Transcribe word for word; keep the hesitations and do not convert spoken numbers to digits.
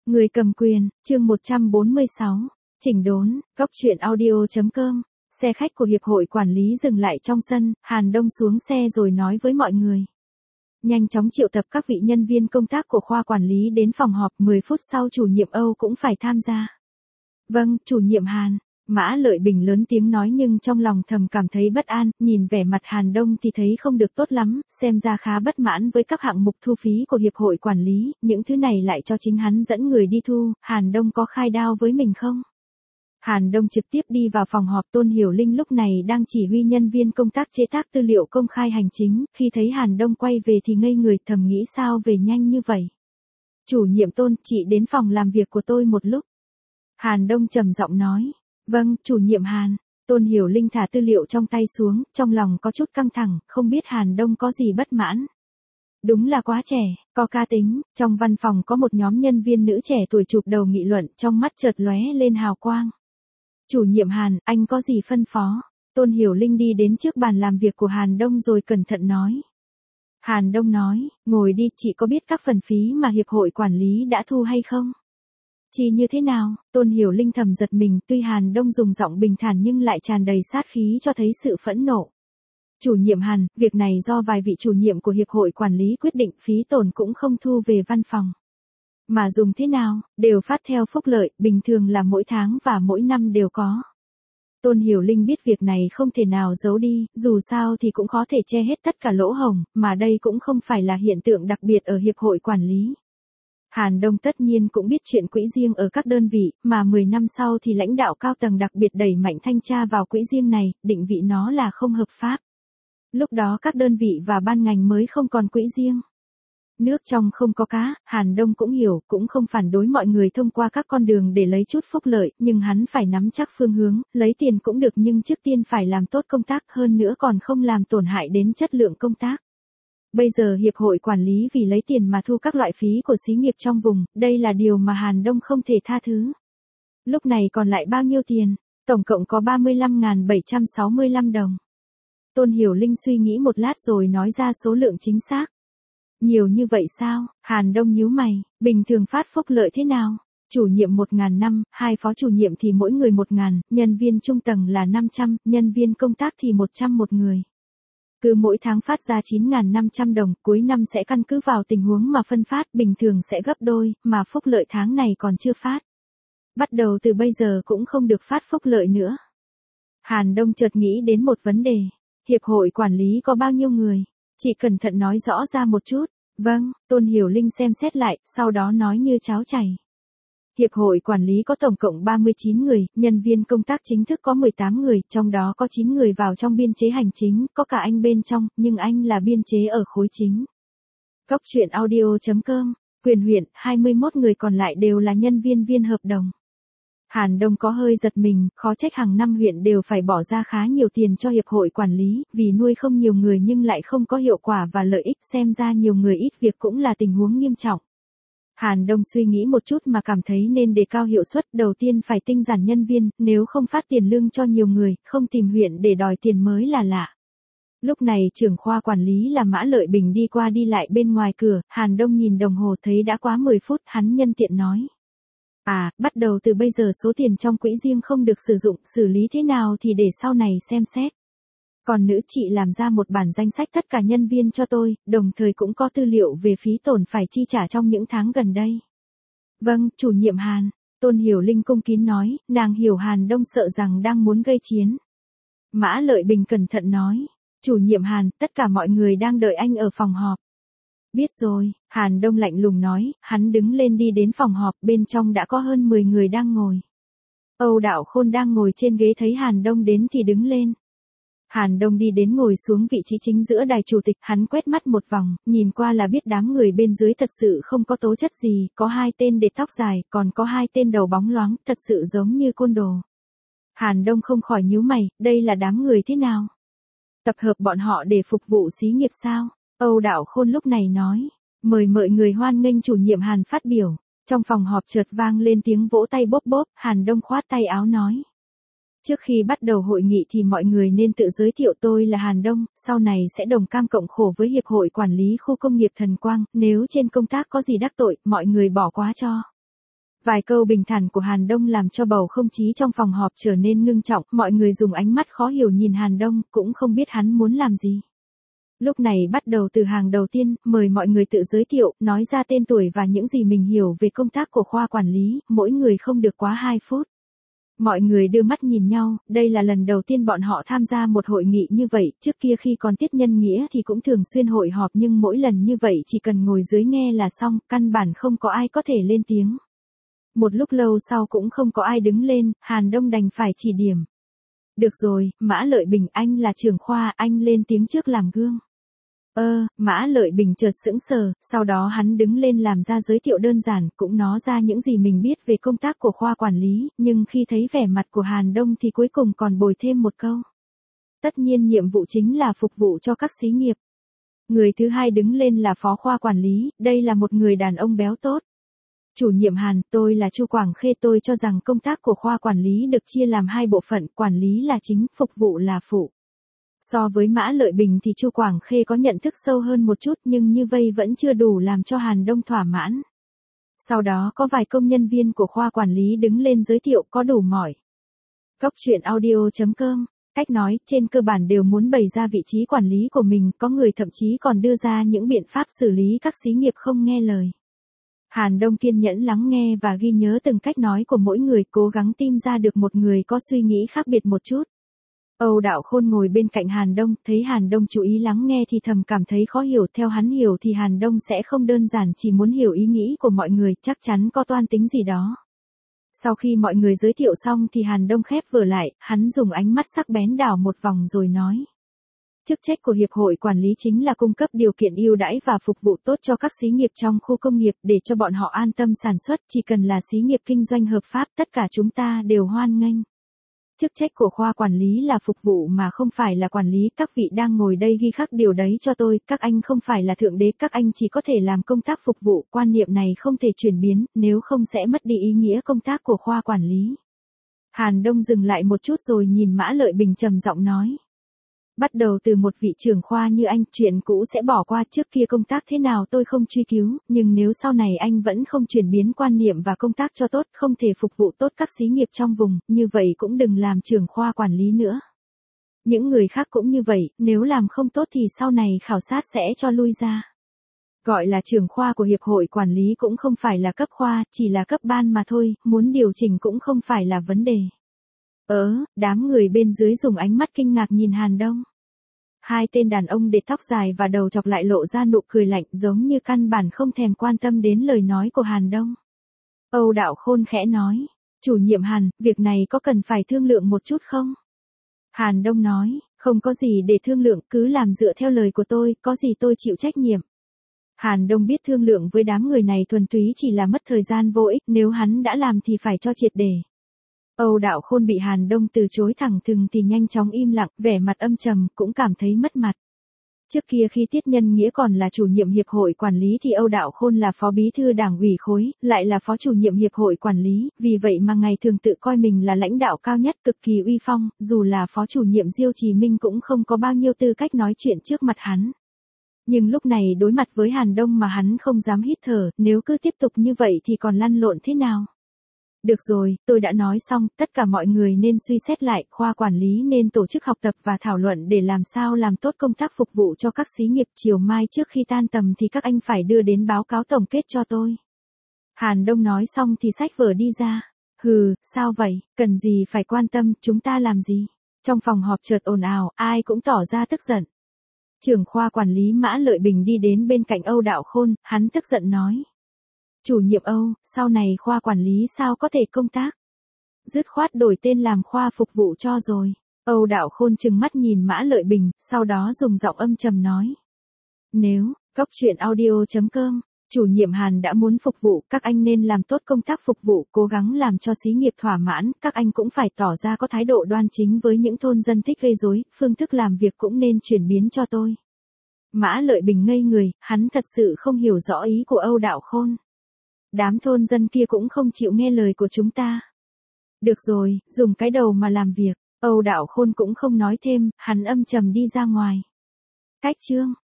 Người cầm quyền, chương một trăm bốn mươi sáu, chỉnh đốn, góc truyện audio chấm com. Xe khách của Hiệp hội Quản lý dừng lại trong sân, Hàn Đông xuống xe rồi nói với mọi người. Nhanh chóng triệu tập các vị nhân viên công tác của khoa quản lý đến phòng họp, mười phút sau chủ nhiệm Âu cũng phải tham gia. Vâng, chủ nhiệm Hàn. Mã Lợi Bình lớn tiếng nói nhưng trong lòng thầm cảm thấy bất an, nhìn vẻ mặt Hàn Đông thì thấy không được tốt lắm, xem ra khá bất mãn với các hạng mục thu phí của Hiệp hội Quản lý, những thứ này lại cho chính hắn dẫn người đi thu, Hàn Đông có khai đao với mình không? Hàn Đông trực tiếp đi vào phòng họp. Tôn Hiểu Linh lúc này đang chỉ huy nhân viên công tác chế tác tư liệu công khai hành chính, khi thấy Hàn Đông quay về thì ngây người, thầm nghĩ sao về nhanh như vậy. Chủ nhiệm Tôn, chị đến phòng làm việc của tôi một lúc. Hàn Đông trầm giọng nói. Vâng, chủ nhiệm Hàn. Tôn Hiểu Linh thả tư liệu trong tay xuống, trong lòng có chút căng thẳng, không biết Hàn Đông có gì bất mãn. Đúng là quá trẻ, có cá tính. Trong văn phòng có một nhóm nhân viên nữ trẻ tuổi chụp đầu nghị luận, trong mắt chợt lóe lên hào quang. Chủ nhiệm Hàn, anh có gì phân phó? Tôn Hiểu Linh đi đến trước bàn làm việc của Hàn Đông rồi cẩn thận nói. Hàn Đông nói, ngồi đi, chị có biết các phần phí mà Hiệp hội Quản lý đã thu hay không? Chi như thế nào? Tôn Hiểu Linh thầm giật mình, tuy Hàn Đông dùng giọng bình thản nhưng lại tràn đầy sát khí cho thấy sự phẫn nộ. Chủ nhiệm Hàn, việc này do vài vị chủ nhiệm của Hiệp hội Quản lý quyết định, phí tổn cũng không thu về văn phòng. Mà dùng thế nào, đều phát theo phúc lợi, bình thường là mỗi tháng và mỗi năm đều có. Tôn Hiểu Linh biết việc này không thể nào giấu đi, dù sao thì cũng khó thể che hết tất cả lỗ hổng, mà đây cũng không phải là hiện tượng đặc biệt ở Hiệp hội Quản lý. Hàn Đông tất nhiên cũng biết chuyện quỹ riêng ở các đơn vị, mà mười năm sau thì lãnh đạo cao tầng đặc biệt đẩy mạnh thanh tra vào quỹ riêng này, định vị nó là không hợp pháp. Lúc đó các đơn vị và ban ngành mới không còn quỹ riêng. Nước trong không có cá, Hàn Đông cũng hiểu, cũng không phản đối mọi người thông qua các con đường để lấy chút phúc lợi, nhưng hắn phải nắm chắc phương hướng, lấy tiền cũng được nhưng trước tiên phải làm tốt công tác, hơn nữa còn không làm tổn hại đến chất lượng công tác. Bây giờ Hiệp hội Quản lý vì lấy tiền mà thu các loại phí của xí nghiệp trong vùng, đây là điều mà Hàn Đông không thể tha thứ. Lúc này còn lại bao nhiêu tiền? Tổng cộng có ba mươi lăm nghìn bảy trăm sáu mươi lăm đồng. Tôn Hiểu Linh suy nghĩ một lát rồi nói ra số lượng chính xác. Nhiều như vậy sao? Hàn Đông nhíu mày, bình thường phát phúc lợi thế nào? Chủ nhiệm một nghìn năm, hai phó chủ nhiệm thì mỗi người một nghìn, nhân viên trung tầng là năm trăm, nhân viên công tác thì một trăm một người. Cứ mỗi tháng phát ra chín nghìn năm trăm đồng, cuối năm sẽ căn cứ vào tình huống mà phân phát, bình thường sẽ gấp đôi, mà phúc lợi tháng này còn chưa phát. Bắt đầu từ bây giờ cũng không được phát phúc lợi nữa. Hàn Đông chợt nghĩ đến một vấn đề. Hiệp hội Quản lý có bao nhiêu người? Chị cẩn thận nói rõ ra một chút. Vâng, Tôn Hiểu Linh xem xét lại, sau đó nói như cháo chảy. Hiệp hội Quản lý có tổng cộng ba mươi chín người, nhân viên công tác chính thức có mười tám người, trong đó có chín người vào trong biên chế hành chính, có cả anh bên trong, nhưng anh là biên chế ở khối chính. Góc truyện audio chấm com, quyền huyện, hai mươi mốt người còn lại đều là nhân viên viên hợp đồng. Hàn Đông có hơi giật mình, khó trách hàng năm huyện đều phải bỏ ra khá nhiều tiền cho Hiệp hội Quản lý, vì nuôi không nhiều người nhưng lại không có hiệu quả và lợi ích, xem ra nhiều người ít việc cũng là tình huống nghiêm trọng. Hàn Đông suy nghĩ một chút mà cảm thấy nên đề cao hiệu suất, đầu tiên phải tinh giản nhân viên, nếu không phát tiền lương cho nhiều người, không tìm huyện để đòi tiền mới là lạ. Lúc này trưởng khoa quản lý là Mã Lợi Bình đi qua đi lại bên ngoài cửa, Hàn Đông nhìn đồng hồ thấy đã quá mười phút, hắn nhân tiện nói. À, bắt đầu từ bây giờ số tiền trong quỹ riêng không được sử dụng, xử lý thế nào thì để sau này xem xét. Còn nữ chị làm ra một bản danh sách tất cả nhân viên cho tôi, đồng thời cũng có tư liệu về phí tổn phải chi trả trong những tháng gần đây. Vâng, chủ nhiệm Hàn. Tôn Hiểu Linh cung kín nói, nàng hiểu Hàn Đông sợ rằng đang muốn gây chiến. Mã Lợi Bình cẩn thận nói, chủ nhiệm Hàn, tất cả mọi người đang đợi anh ở phòng họp. Biết rồi, Hàn Đông lạnh lùng nói, hắn đứng lên đi đến phòng họp, bên trong đã có hơn mười người đang ngồi. Âu Đạo Khôn đang ngồi trên ghế thấy Hàn Đông đến thì đứng lên. Hàn Đông đi đến ngồi xuống vị trí chính giữa đài chủ tịch, hắn quét mắt một vòng, nhìn qua là biết đám người bên dưới thật sự không có tố chất gì, có hai tên để tóc dài, còn có hai tên đầu bóng loáng, thật sự giống như côn đồ. Hàn Đông không khỏi nhíu mày, đây là đám người thế nào? Tập hợp bọn họ để phục vụ xí nghiệp sao? Âu Đạo Khôn lúc này nói, mời mọi người hoan nghênh chủ nhiệm Hàn phát biểu. Trong phòng họp chợt vang lên tiếng vỗ tay bốp bốp, Hàn Đông khoát tay áo nói. Trước khi bắt đầu hội nghị thì mọi người nên tự giới thiệu, tôi là Hàn Đông, sau này sẽ đồng cam cộng khổ với Hiệp hội Quản lý khu công nghiệp Thần Quang, nếu trên công tác có gì đắc tội, mọi người bỏ qua cho. Vài câu bình thản của Hàn Đông làm cho bầu không khí trong phòng họp trở nên ngưng trọng, mọi người dùng ánh mắt khó hiểu nhìn Hàn Đông, cũng không biết hắn muốn làm gì. Lúc này bắt đầu từ hàng đầu tiên, mời mọi người tự giới thiệu, nói ra tên tuổi và những gì mình hiểu về công tác của khoa quản lý, mỗi người không được quá hai phút. Mọi người đưa mắt nhìn nhau, đây là lần đầu tiên bọn họ tham gia một hội nghị như vậy, trước kia khi còn tiết nhân nghĩa thì cũng thường xuyên hội họp nhưng mỗi lần như vậy chỉ cần ngồi dưới nghe là xong, căn bản không có ai có thể lên tiếng. Một lúc lâu sau cũng không có ai đứng lên, Hàn Đông đành phải chỉ điểm. Được rồi, Mã Lợi Bình, anh là trưởng khoa, anh lên tiếng trước làm gương. Ơ, Mã Lợi Bình chợt sững sờ, sau đó hắn đứng lên làm ra giới thiệu đơn giản, cũng nói ra những gì mình biết về công tác của khoa quản lý, nhưng khi thấy vẻ mặt của Hàn Đông thì cuối cùng còn bồi thêm một câu. Tất nhiên nhiệm vụ chính là phục vụ cho các xí nghiệp. Người thứ hai đứng lên là phó khoa quản lý, đây là một người đàn ông béo tốt. Chủ nhiệm Hàn, tôi là Chu Quảng Khê, tôi cho rằng công tác của khoa quản lý được chia làm hai bộ phận, quản lý là chính, phục vụ là phụ. So với Mã Lợi Bình thì Chu Quảng Khê có nhận thức sâu hơn một chút nhưng như vậy vẫn chưa đủ làm cho Hàn Đông thỏa mãn. Sau đó có vài công nhân viên của khoa quản lý đứng lên giới thiệu có đủ mỏi. Cốc truyện audio chấm com, cách nói, trên cơ bản đều muốn bày ra vị trí quản lý của mình, có người thậm chí còn đưa ra những biện pháp xử lý các xí nghiệp không nghe lời. Hàn Đông kiên nhẫn lắng nghe và ghi nhớ từng cách nói của mỗi người, cố gắng tìm ra được một người có suy nghĩ khác biệt một chút. Âu Đạo Khôn ngồi bên cạnh Hàn Đông, thấy Hàn Đông chú ý lắng nghe thì thầm cảm thấy khó hiểu, theo hắn hiểu thì Hàn Đông sẽ không đơn giản chỉ muốn hiểu ý nghĩ của mọi người, chắc chắn có toan tính gì đó. Sau khi mọi người giới thiệu xong thì Hàn Đông khép vở lại, hắn dùng ánh mắt sắc bén đảo một vòng rồi nói. Chức trách của Hiệp hội Quản lý chính là cung cấp điều kiện ưu đãi và phục vụ tốt cho các xí nghiệp trong khu công nghiệp để cho bọn họ an tâm sản xuất, chỉ cần là xí nghiệp kinh doanh hợp pháp tất cả chúng ta đều hoan nghênh. Chức trách của khoa quản lý là phục vụ mà không phải là quản lý, các vị đang ngồi đây ghi khắc điều đấy cho tôi, các anh không phải là thượng đế, các anh chỉ có thể làm công tác phục vụ, quan niệm này không thể chuyển biến, nếu không sẽ mất đi ý nghĩa công tác của khoa quản lý. Hàn Đông dừng lại một chút rồi nhìn Mã Lợi Bình trầm giọng nói. Bắt đầu từ một vị trưởng khoa như anh, chuyện cũ sẽ bỏ qua, trước kia công tác thế nào tôi không truy cứu, nhưng nếu sau này anh vẫn không chuyển biến quan niệm và công tác cho tốt, không thể phục vụ tốt các xí nghiệp trong vùng, như vậy cũng đừng làm trưởng khoa quản lý nữa. Những người khác cũng như vậy, nếu làm không tốt thì sau này khảo sát sẽ cho lui ra. Gọi là trưởng khoa của Hiệp hội Quản lý cũng không phải là cấp khoa, chỉ là cấp ban mà thôi, muốn điều chỉnh cũng không phải là vấn đề. Ớ, đám người bên dưới dùng ánh mắt kinh ngạc nhìn Hàn Đông. Hai tên đàn ông để tóc dài và đầu chọc lại lộ ra nụ cười lạnh giống như căn bản không thèm quan tâm đến lời nói của Hàn Đông. Âu Đạo Khôn khẽ nói, chủ nhiệm Hàn, việc này có cần phải thương lượng một chút không? Hàn Đông nói, không có gì để thương lượng, cứ làm dựa theo lời của tôi, có gì tôi chịu trách nhiệm. Hàn Đông biết thương lượng với đám người này thuần túy chỉ là mất thời gian vô ích, nếu hắn đã làm thì phải cho triệt để. Âu Đạo Khôn bị Hàn Đông từ chối thẳng thừng thì nhanh chóng im lặng, vẻ mặt âm trầm, cũng cảm thấy mất mặt. Trước kia khi Tiết Nhân Nghĩa còn là chủ nhiệm Hiệp hội Quản lý thì Âu Đạo Khôn là phó bí thư đảng ủy khối, lại là phó chủ nhiệm Hiệp hội Quản lý, vì vậy mà ngày thường tự coi mình là lãnh đạo cao nhất, cực kỳ uy phong, dù là phó chủ nhiệm Diêu Chí Minh cũng không có bao nhiêu tư cách nói chuyện trước mặt hắn. Nhưng lúc này đối mặt với Hàn Đông mà hắn không dám hít thở, nếu cứ tiếp tục như vậy thì còn lăn lộn thế nào? Được rồi, tôi đã nói xong, tất cả mọi người nên suy xét lại, khoa quản lý nên tổ chức học tập và thảo luận để làm sao làm tốt công tác phục vụ cho các xí nghiệp, chiều mai trước khi tan tầm thì các anh phải đưa đến báo cáo tổng kết cho tôi. Hàn Đông nói xong thì xách vở đi ra. Hừ, sao vậy, cần gì phải quan tâm, chúng ta làm gì? Trong phòng họp chợt ồn ào, ai cũng tỏ ra tức giận. Trưởng khoa quản lý Mã Lợi Bình đi đến bên cạnh Âu Đạo Khôn, hắn tức giận nói. Chủ nhiệm Âu, sau này khoa quản lý sao có thể công tác? Dứt khoát đổi tên làm khoa phục vụ cho rồi. Âu Đạo Khôn trừng mắt nhìn Mã Lợi Bình, sau đó dùng giọng âm trầm nói. Nếu, cốc truyện audio chấm com, chủ nhiệm Hàn đã muốn phục vụ, các anh nên làm tốt công tác phục vụ, cố gắng làm cho xí nghiệp thỏa mãn, các anh cũng phải tỏ ra có thái độ đoan chính với những thôn dân thích gây rối, phương thức làm việc cũng nên chuyển biến cho tôi. Mã Lợi Bình ngây người, hắn thật sự không hiểu rõ ý của Âu Đạo Khôn. Đám thôn dân kia cũng không chịu nghe lời của chúng ta. Được rồi, dùng cái đầu mà làm việc. Âu Đạo Khôn cũng không nói thêm, hắn âm trầm đi ra ngoài. Cách chương